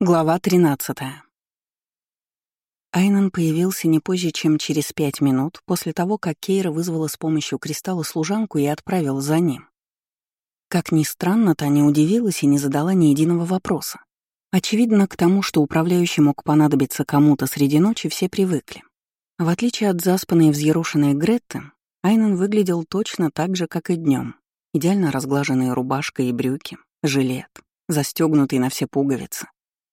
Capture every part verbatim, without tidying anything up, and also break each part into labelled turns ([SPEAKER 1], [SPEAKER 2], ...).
[SPEAKER 1] Глава тринадцатая. Айнан появился не позже, чем через пять минут после того, как Кейра вызвала с помощью кристалла служанку и отправила за ним. Как ни странно, та не удивилась и не задала ни единого вопроса. Очевидно, к тому, что управляющий мог понадобиться кому-то среди ночи, все привыкли. В отличие от заспанной и взъерошенной Гретты, Айнан выглядел точно так же, как и днем. Идеально разглаженные рубашка и брюки, жилет, застегнутый на все пуговицы.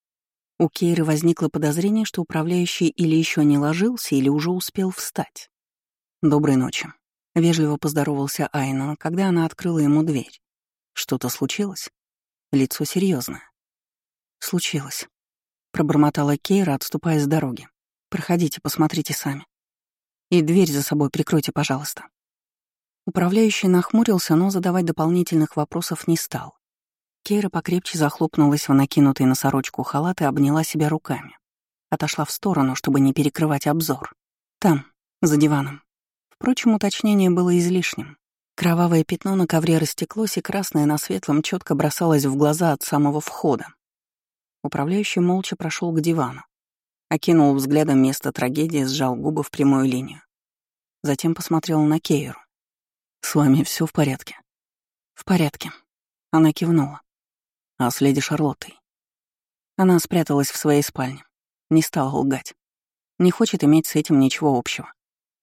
[SPEAKER 1] У Кейры возникло подозрение, что управляющий или еще не ложился, или уже успел встать. «Доброй ночи», — вежливо поздоровался Айнан, когда она открыла ему дверь. «Что-то случилось?» Лицо серьезное. «Случилось», — пробормотала Кейра, отступая с дороги. «Проходите, посмотрите сами. И дверь за собой прикройте, пожалуйста». Управляющий нахмурился, но задавать дополнительных вопросов не стал. Кейра покрепче захлопнулась в накинутый на сорочку халат и обняла себя руками. Отошла в сторону, чтобы не перекрывать обзор. Там, за диваном. Впрочем, уточнение было излишним. Кровавое пятно на ковре растеклось, и красное на светлом четко бросалось в глаза от самого входа. Управляющий молча прошел к дивану. Окинул взглядом место трагедии, сжал губы в прямую линию. Затем посмотрел на Кейру. «С вами все в порядке?» «В порядке». Она кивнула. «А с леди Шарлоттой?» Она спряталась в своей спальне. Не стала лгать. Не хочет иметь с этим ничего общего.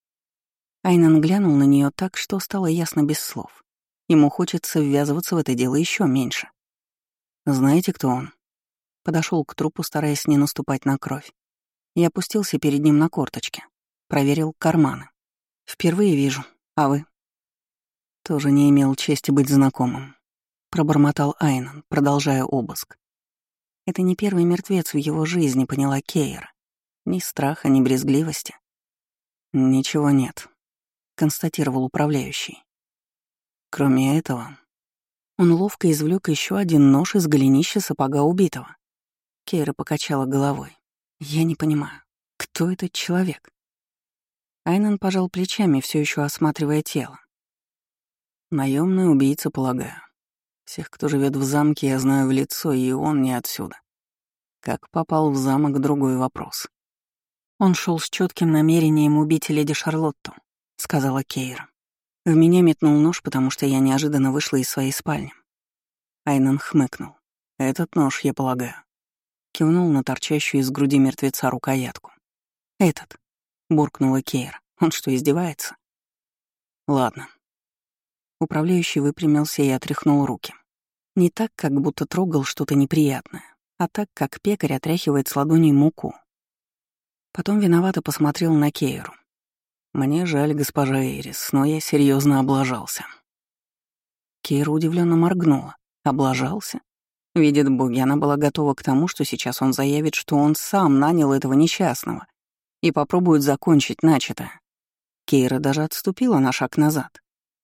[SPEAKER 1] Айнан глянул на нее так, что стало ясно без слов. Ему хочется ввязываться в это дело еще меньше. «Знаете, кто он?» Подошел к трупу, стараясь не наступать на кровь. И опустился перед ним на корточки. Проверил карманы. «Впервые вижу. А вы?» «Тоже не имел чести быть знакомым», — пробормотал Айнан, продолжая обыск. Это не первый мертвец в его жизни, поняла Кейра. Ни страха, ни брезгливости. «Ничего нет», — констатировал управляющий. Кроме этого, он ловко извлек еще один нож из голенища сапога убитого. Кейра покачала головой. «Я не понимаю, кто этот человек?» Айнан пожал плечами, все еще осматривая тело. «Наемный убийца, полагаю. Всех, кто живет в замке, я знаю в лицо, и он не отсюда. Как попал в замок — другой вопрос». «Он шел с четким намерением убить леди Шарлотту», — сказала Кейра. «В меня метнул нож, потому что я неожиданно вышла из своей спальни». Айнан хмыкнул. «Этот нож, я полагаю». Кивнул на торчащую из груди мертвеца рукоятку. «Этот», — буркнула Кейра. «Он что, издевается?» «Ладно». Управляющий выпрямился и отряхнул руки. Не так, как будто трогал что-то неприятное, а так, как пекарь отряхивает с ладоней муку. Потом виновато посмотрел на Кейру. «Мне жаль, госпожа Эрис, но я серьезно облажался». Кейра удивленно моргнула. «Облажался?» Видит боги, она была готова к тому, что сейчас он заявит, что он сам нанял этого несчастного и попробует закончить начатое. Кейра даже отступила на шаг назад.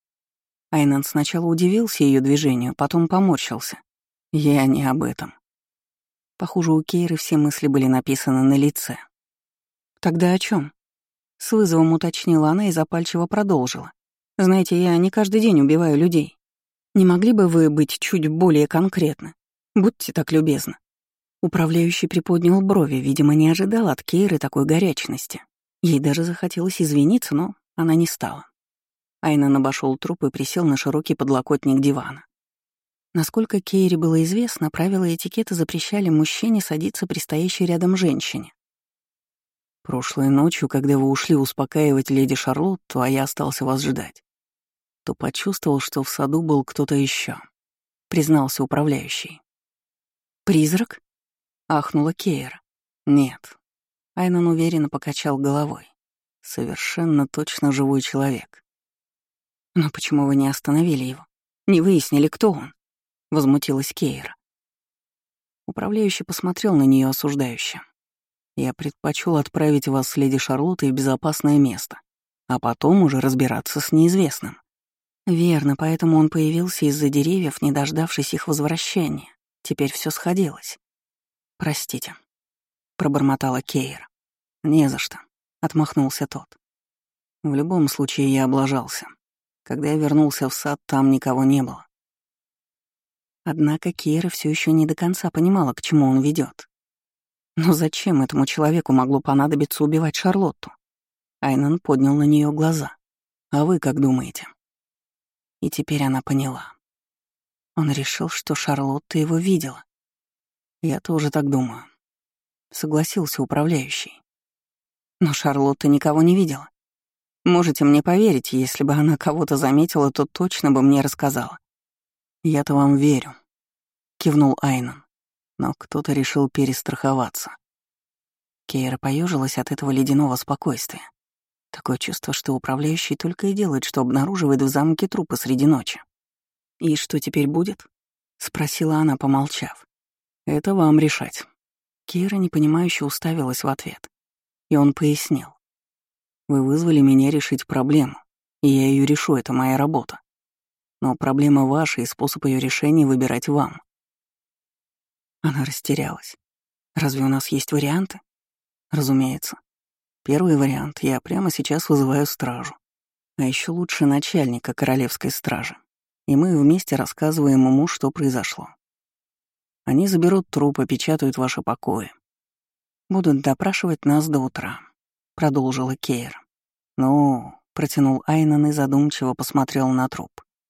[SPEAKER 1] Айнан сначала удивился ее движению, потом поморщился. «Я не об этом». Похоже, у Кейры все мысли были написаны на лице. «Тогда о чем? С вызовом уточнила она и запальчиво продолжила. «Знаете, я не каждый день убиваю людей. Не могли бы вы быть чуть более конкретны? Будьте так любезны». Управляющий приподнял брови, видимо, не ожидал от Кейры такой горячности. Ей даже захотелось извиниться, но она не стала. Айнан обошел труп и присел на широкий подлокотник дивана. Насколько Кейре было известно, правила этикета запрещали мужчине садиться при стоящей рядом женщине. «Прошлой ночью, когда вы ушли успокаивать леди Шарлотту, а я остался вас ждать, то почувствовал, что в саду был кто-то еще», — признался управляющий. «Призрак?» — ахнула Кейра. «Нет». Айнан уверенно покачал головой. «Совершенно точно живой человек». «Но почему вы не остановили его? Не выяснили, кто он?» — возмутилась Кейра. Управляющий посмотрел на нее осуждающе. «Я предпочел отправить вас с леди Шарлоттой в безопасное место, а потом уже разбираться с неизвестным». Верно, поэтому он появился из-за деревьев, не дождавшись их возвращения. Теперь все сходилось. «Простите», — пробормотала Кейра. «Не за что», — отмахнулся тот. «В любом случае я облажался. Когда я вернулся в сад, там никого не было». Однако Кейра все еще не до конца понимала, к чему он ведет. Но зачем этому человеку могло понадобиться убивать Шарлотту? Айнан поднял на нее глаза. А вы как думаете? И теперь она поняла. Он решил, что Шарлотта его видела. Я тоже так думаю. Согласился управляющий. Но Шарлотта никого не видела. Можете мне поверить, если бы она кого-то заметила, то точно бы мне рассказала. Я-то вам верю, кивнул Айнан. Но кто-то решил перестраховаться. Кейра поежилась от этого ледяного спокойствия. Такое чувство, что управляющий только и делает, что обнаруживает в замке трупы среди ночи. «И что теперь будет?» — спросила она, помолчав. «Это вам решать». Кейра непонимающе уставилась в ответ. И он пояснил. «Вы вызвали меня решить проблему, и я ее решу, это моя работа. Но проблема ваша, и способ ее решения выбирать вам». Она растерялась. «Разве у нас есть варианты?» «Разумеется. Первый вариант — я прямо сейчас вызываю стражу. А еще лучше начальника королевской стражи. И мы вместе рассказываем ему, что произошло. Они заберут труп, опечатают ваши покои. Будут допрашивать нас до утра», — продолжила Кейра. «Ну», — протянул Айнан и задумчиво посмотрел на труп.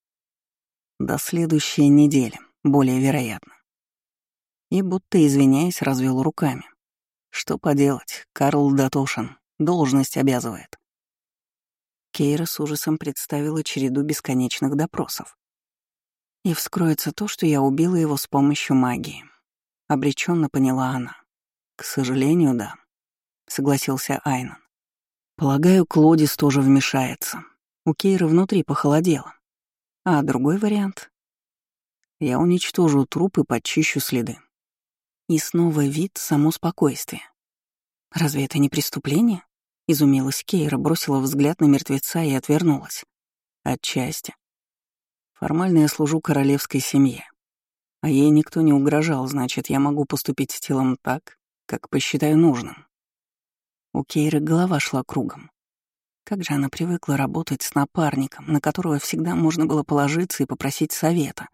[SPEAKER 1] «До следующей недели, более вероятно». И, будто извиняясь, развел руками. «Что поделать, Карл дотошен, должность обязывает». Кейра с ужасом представила череду бесконечных допросов. И вскроется то, что я убила его с помощью магии. Обреченно поняла она. «К сожалению, да», — согласился Айнан. «Полагаю, Клодис тоже вмешается». У Кейры внутри похолодело. А другой вариант? Я уничтожу труп и подчищу следы. И снова вид, само спокойствие. «Разве это не преступление?» — изумилась Кейра, бросила взгляд на мертвеца и отвернулась. «Отчасти. Формально я служу королевской семье. А ей никто не угрожал, значит, я могу поступить с телом так, как посчитаю нужным». У Кейры голова шла кругом. Как же она привыкла работать с напарником, на которого всегда можно было положиться и попросить совета.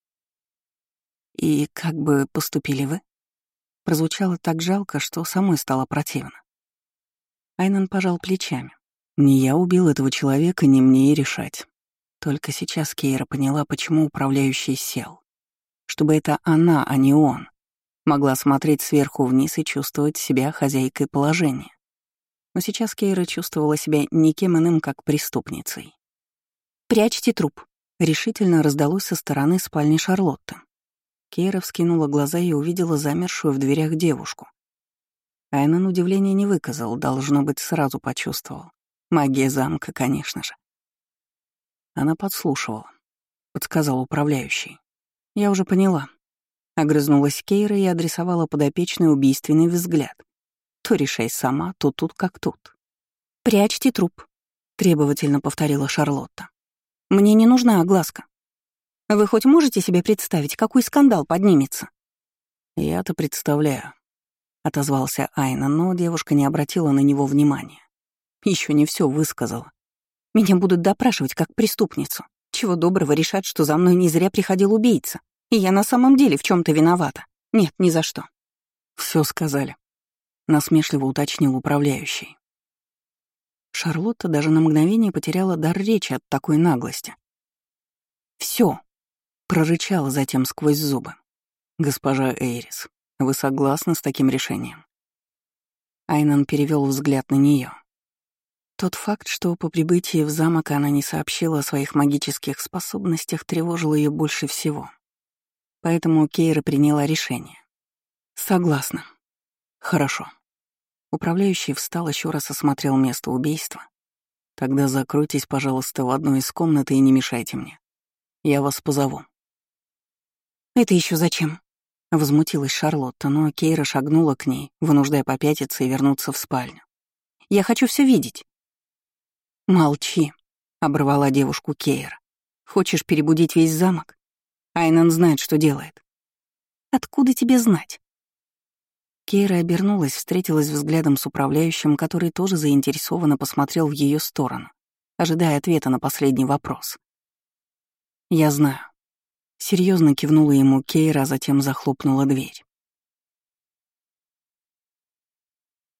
[SPEAKER 1] «И как бы поступили вы?» Прозвучало так жалко, что самой стало противно. Айнан пожал плечами. «Не я убил этого человека, не мне и решать». Только сейчас Кейра поняла, почему управляющий сел. Чтобы это она, а не он, могла смотреть сверху вниз и чувствовать себя хозяйкой положения. Но сейчас Кейра чувствовала себя никем иным, как преступницей. «Прячьте труп», — решительно раздалось со стороны спальни Шарлотты. Кейра вскинула глаза и увидела замершую в дверях девушку. Айнан удивления не выказал, должно быть, сразу почувствовал. Магия замка, конечно же. Она подслушивала, подсказал управляющий. «Я уже поняла». Огрызнулась Кейра и адресовала подопечный убийственный взгляд. То решай сама, то тут как тут. «Прячьте труп», — требовательно повторила Шарлотта. «Мне не нужна огласка. Вы хоть можете себе представить, какой скандал поднимется?» «Я-то представляю», — отозвался Айна, но девушка не обратила на него внимания. Еще не все высказала. «Меня будут допрашивать как преступницу. Чего доброго решат, что за мной не зря приходил убийца, и я на самом деле в чем то виновата. Нет, ни за что». Все сказали», — насмешливо уточнил управляющий. Шарлотта даже на мгновение потеряла дар речи от такой наглости. Все, прорычала затем сквозь зубы. «Госпожа Эйрис, вы согласны с таким решением?» Айнан перевел взгляд на нее. Тот факт, что по прибытии в замок она не сообщила о своих магических способностях, тревожил ее больше всего. Поэтому Кейра приняла решение. «Согласна». «Хорошо». Управляющий встал, еще раз осмотрел место убийства. «Тогда закройтесь, пожалуйста, в одной из комнат и не мешайте мне. Я вас позову». «Это еще зачем?» — возмутилась Шарлотта, но Кейра шагнула к ней, вынуждая попятиться и вернуться в спальню. «Я хочу все видеть». «Молчи», — оборвала девушку Кейра. «Хочешь перебудить весь замок? Айнан знает, что делает». «Откуда тебе знать?» Кейра обернулась, встретилась взглядом с управляющим, который тоже заинтересованно посмотрел в ее сторону, ожидая ответа на последний вопрос. «Я знаю». Серьезно кивнула ему Кейра, а затем захлопнула дверь.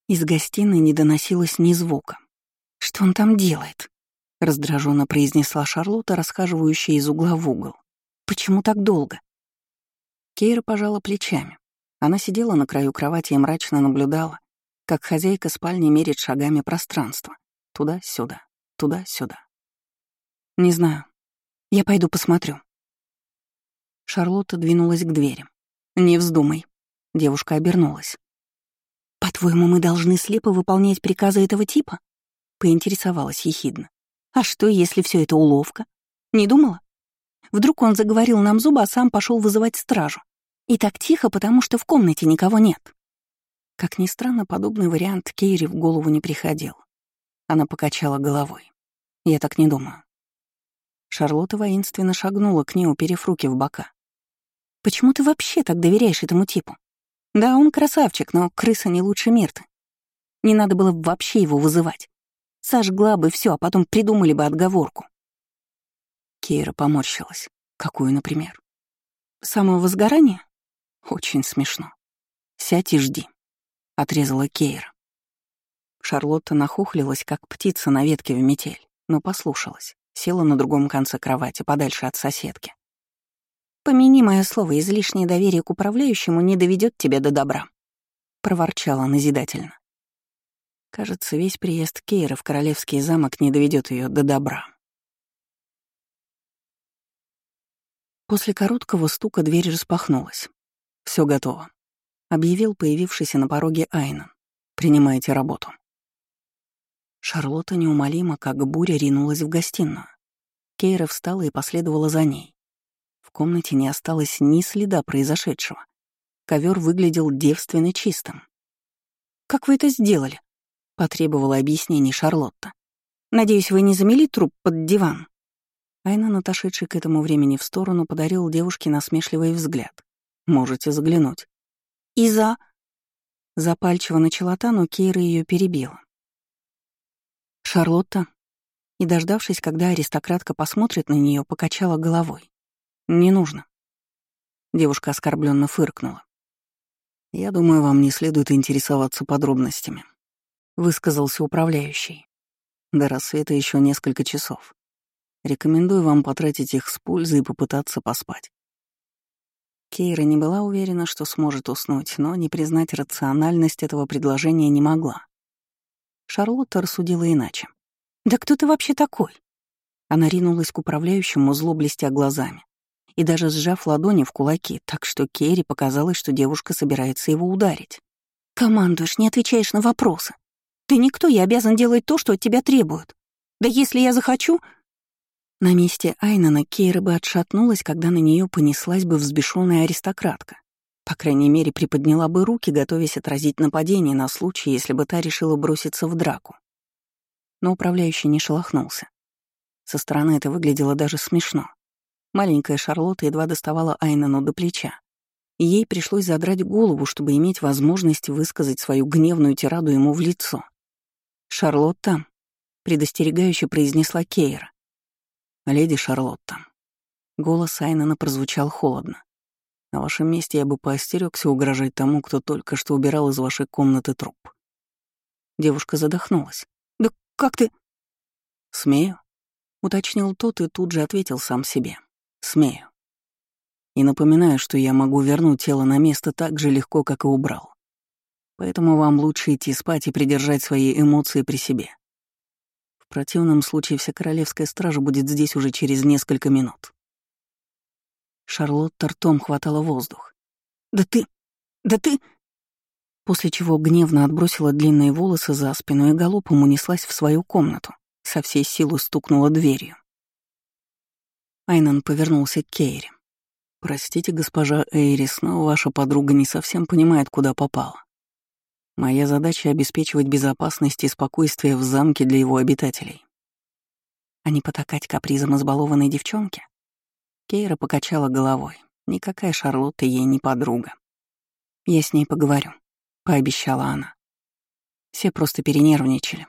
[SPEAKER 1] Из гостиной не доносилось ни звука. «Что он там делает?» — раздраженно произнесла Шарлотта, расхаживающая из угла в угол. «Почему так долго?» Кейра пожала плечами. Она сидела на краю кровати и мрачно наблюдала, как хозяйка спальни мерит шагами пространство. Туда-сюда, туда-сюда. «Не знаю. Я пойду посмотрю». Шарлотта двинулась к двери. «Не вздумай». Девушка обернулась. «По-твоему, мы должны слепо выполнять приказы этого типа?» Поинтересовалась ехидно. «А что, если все это уловка? Не думала? Вдруг он заговорил нам зубы, а сам пошел вызывать стражу. И так тихо, потому что в комнате никого нет». Как ни странно, подобный вариант Кейре в голову не приходил. Она покачала головой. «Я так не думаю». Шарлотта воинственно шагнула к ней, уперев руки в бока. «Почему ты вообще так доверяешь этому типу? Да, он красавчик, но крыса не лучше Мирты. Не надо было вообще его вызывать. Сожгла бы все, а потом придумали бы отговорку». Кейра поморщилась. «Какую, например?» «Самовозгорание? Очень смешно. Сядь и жди», — отрезала Кейра. Шарлотта нахухлилась, как птица на ветке в метель, но послушалась, села на другом конце кровати, подальше от соседки. «Помяни мое слово, излишнее доверие к управляющему не доведет тебя до добра», — проворчала назидательно. Кажется, весь приезд Кейры в Королевский замок не доведет ее до добра. После короткого стука дверь распахнулась. Все готово», — объявил появившийся на пороге Айнан. «Принимайте работу». Шарлотта неумолимо, как буря, ринулась в гостиную. Кейра встала и последовала за ней. В комнате не осталось ни следа произошедшего. Ковер выглядел девственно чистым. «Как вы это сделали?» — потребовала объяснений Шарлотта. «Надеюсь, вы не замели труп под диван?» Айнан, отошедший к этому времени в сторону, подарил девушке насмешливый взгляд. «Можете заглянуть». «И за...» Запальчиво начала та, но Кейра ее перебила. Шарлотта, и, дождавшись, когда аристократка посмотрит на нее, покачала головой. «Не нужно». Девушка оскорбленно фыркнула. «Я думаю, вам не следует интересоваться подробностями», — высказался управляющий. «До рассвета еще несколько часов. Рекомендую вам потратить их с пользой и попытаться поспать». Кейра не была уверена, что сможет уснуть, но не признать рациональность этого предложения не могла. Шарлотта рассудила иначе. «Да кто ты вообще такой?» Она ринулась к управляющему, зло блестя глазами, и даже сжав ладони в кулаки, так что Кейре показалось, что девушка собирается его ударить. «Командуешь, не отвечаешь на вопросы. Ты никто, я обязан делать то, что от тебя требуют. Да если я захочу...» На месте Айнана Кейра бы отшатнулась, когда на нее понеслась бы взбешенная аристократка. По крайней мере, приподняла бы руки, готовясь отразить нападение на случай, если бы та решила броситься в драку. Но управляющий не шелохнулся. Со стороны это выглядело даже смешно. Маленькая Шарлотта едва доставала Айнану до плеча, и ей пришлось задрать голову, чтобы иметь возможность высказать свою гневную тираду ему в лицо. «Шарлотта», — предостерегающе произнесла Кейра. «Леди Шарлотта». Голос Айнана прозвучал холодно. «На вашем месте я бы поостерёгся угрожать тому, кто только что убирал из вашей комнаты труп». Девушка задохнулась. «Да как ты...» «Смею», — уточнил тот и тут же ответил сам себе. «Смею. И напоминаю, что я могу вернуть тело на место так же легко, как и убрал. Поэтому вам лучше идти спать и придержать свои эмоции при себе. В противном случае вся королевская стража будет здесь уже через несколько минут». Шарлотта ртом хватала воздух. «Да ты... да ты...» После чего гневно отбросила длинные волосы за спину и галопом унеслась в свою комнату, со всей силы стукнула дверью. Айнан повернулся к Кейре. «Простите, госпожа Эйрис, но ваша подруга не совсем понимает, куда попала. Моя задача — обеспечивать безопасность и спокойствие в замке для его обитателей. А не потакать капризом избалованной девчонки?» Кейра покачала головой. Никакая Шарлотта ей не подруга. «Я с ней поговорю», — пообещала она. Все просто перенервничали.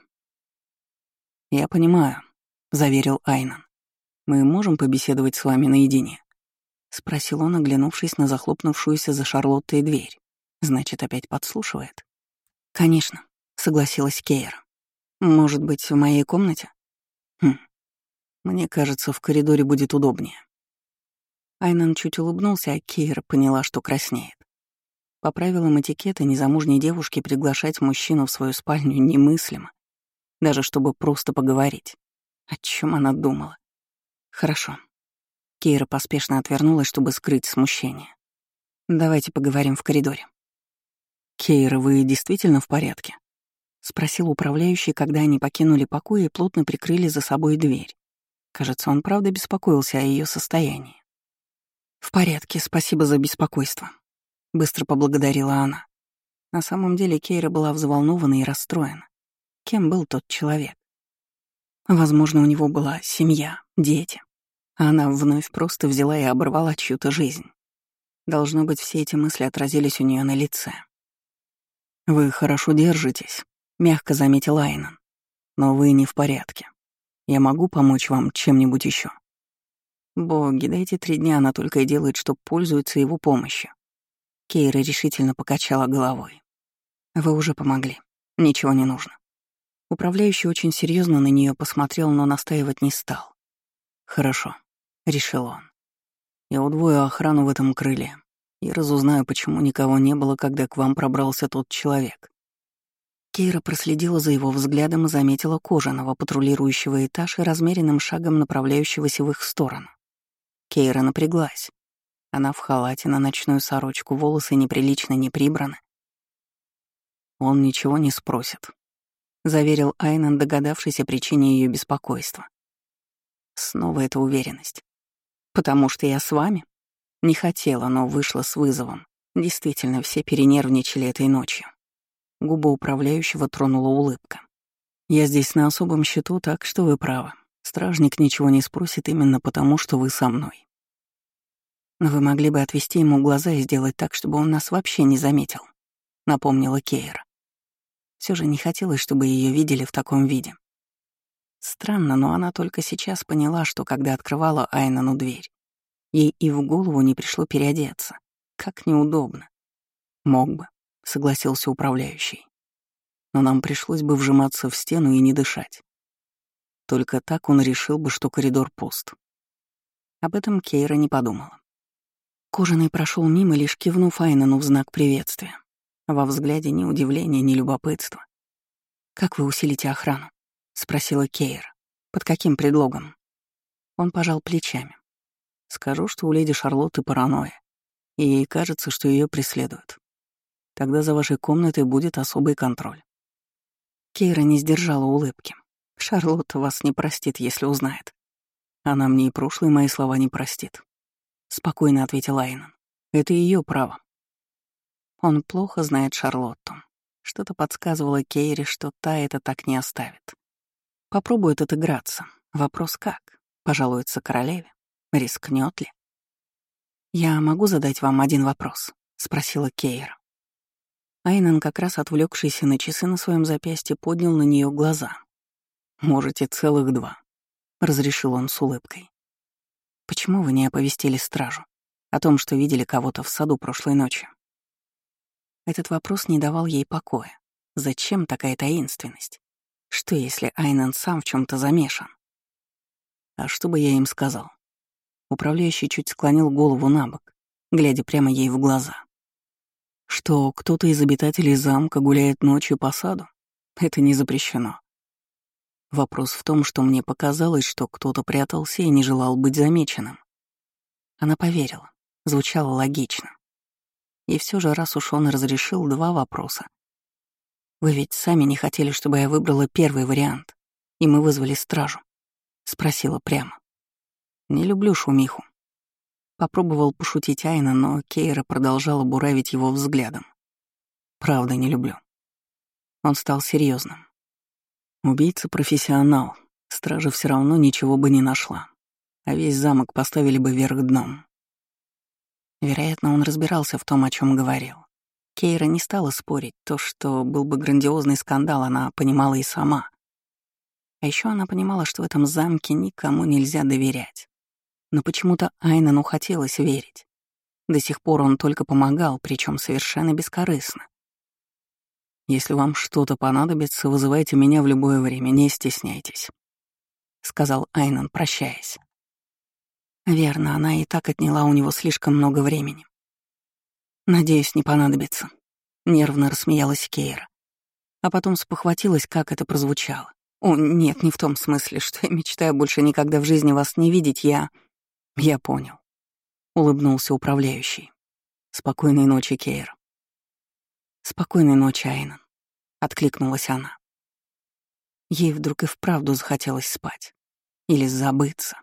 [SPEAKER 1] «Я понимаю», — заверил Айнан. «Мы можем побеседовать с вами наедине?» — спросил он, оглянувшись на захлопнувшуюся за Шарлоттой дверь. «Значит, опять подслушивает?» «Конечно», согласилась Кейра. «Может быть, в моей комнате?» «Хм, мне кажется, в коридоре будет удобнее». Айнан чуть улыбнулся, а Кейра поняла, что краснеет. По правилам этикета незамужней девушке приглашать мужчину в свою спальню немыслимо, даже чтобы просто поговорить. О чем она думала? Хорошо. Кейра поспешно отвернулась, чтобы скрыть смущение. Давайте поговорим в коридоре. Кейра, вы действительно в порядке? Спросил управляющий, когда они покинули покой и плотно прикрыли за собой дверь. Кажется, он правда беспокоился о ее состоянии. В порядке, спасибо за беспокойство. Быстро поблагодарила она. На самом деле Кейра была взволнована и расстроена. Кем был тот человек? Возможно, у него была семья, дети. А она вновь просто взяла и оборвала чью-то жизнь. Должно быть, все эти мысли отразились у нее на лице. «Вы хорошо держитесь», — мягко заметил Айнан. «Но вы не в порядке. Я могу помочь вам чем-нибудь еще. Боги, да эти три дня она только и делает, что пользуется его помощью. Кейра решительно покачала головой. «Вы уже помогли. Ничего не нужно». Управляющий очень серьезно на нее посмотрел, но настаивать не стал. «Хорошо», — решил он. «Я удвою охрану в этом крыле и разузнаю, почему никого не было, когда к вам пробрался тот человек». Кейра проследила за его взглядом и заметила кожаного, патрулирующего этаж и размеренным шагом направляющегося в их сторону. Кейра напряглась. Она в халате, на ночную сорочку, волосы неприлично не прибраны. «Он ничего не спросит», — заверил Айнан, догадавшись о причине ее беспокойства. Снова эта уверенность. «Потому что я с вами?» Не хотела, но вышла с вызовом. Действительно, все перенервничали этой ночью. Губы управляющего тронула улыбка. «Я здесь на особом счету, так что вы правы. Стражник ничего не спросит именно потому, что вы со мной. Но вы могли бы отвести ему глаза и сделать так, чтобы он нас вообще не заметил», — напомнила Кейра. Все же не хотелось, чтобы ее видели в таком виде. Странно, но она только сейчас поняла, что когда открывала Айнану дверь, ей и в голову не пришло переодеться. Как неудобно. «Мог бы», — согласился управляющий. «Но нам пришлось бы вжиматься в стену и не дышать. Только так он решил бы, что коридор пуст». Об этом Кейра не подумала. Кожаный прошел мимо, лишь кивнув Айнану в знак приветствия. Во взгляде ни удивления, ни любопытства. «Как вы усилите охрану?» — спросила Кейра. «Под каким предлогом?» Он пожал плечами. «Скажу, что у леди Шарлотты паранойя, и ей кажется, что ее преследуют. Тогда за вашей комнатой будет особый контроль». Кейра не сдержала улыбки. «Шарлотта вас не простит, если узнает». «Она мне и прошлые мои слова не простит», — спокойно ответил Айнан. «Это ее право». Он плохо знает Шарлотту. Что-то подсказывало Кейре, что та это так не оставит. Попробует отыграться. Вопрос как? Пожалуется королеве? Рискнет ли? «Я могу задать вам один вопрос?» — спросила Кейра. Айнан, как раз отвлекшийся на часы на своем запястье, поднял на нее глаза. «Можете целых два», — разрешил он с улыбкой. «Почему вы не оповестили стражу о том, что видели кого-то в саду прошлой ночью?» Этот вопрос не давал ей покоя. Зачем такая таинственность? Что, если Айнан сам в чем то замешан? А что бы я им сказал? Управляющий чуть склонил голову на бок, глядя прямо ей в глаза. Что кто-то из обитателей замка гуляет ночью по саду? Это не запрещено. Вопрос в том, что мне показалось, что кто-то прятался и не желал быть замеченным. Она поверила. Звучало логично. И все же, раз уж он разрешил два вопроса. «Вы ведь сами не хотели, чтобы я выбрала первый вариант, и мы вызвали стражу?» — спросила прямо. «Не люблю шумиху». Попробовал пошутить Айна, но Кейра продолжала буравить его взглядом. «Правда, не люблю». Он стал серьезным. «Убийца профессионал, стража все равно ничего бы не нашла, а весь замок поставили бы вверх дном». Вероятно, он разбирался в том, о чем говорил. Кейра не стала спорить. То, что был бы грандиозный скандал, она понимала и сама. А еще она понимала, что в этом замке никому нельзя доверять. Но почему-то Айнану хотелось верить. До сих пор он только помогал, причем совершенно бескорыстно. Если вам что-то понадобится, вызывайте меня в любое время, не стесняйтесь», — сказал Айнан, прощаясь. Верно, она и так отняла у него слишком много времени. «Надеюсь, не понадобится», — нервно рассмеялась Кейра. А потом спохватилась, как это прозвучало. «О, нет, не в том смысле, что я мечтаю больше никогда в жизни вас не видеть, я...» «Я понял», — улыбнулся управляющий. «Спокойной ночи, Кейра». «Спокойной ночи, Айнан», — откликнулась она. Ей вдруг и вправду захотелось спать. Или забыться.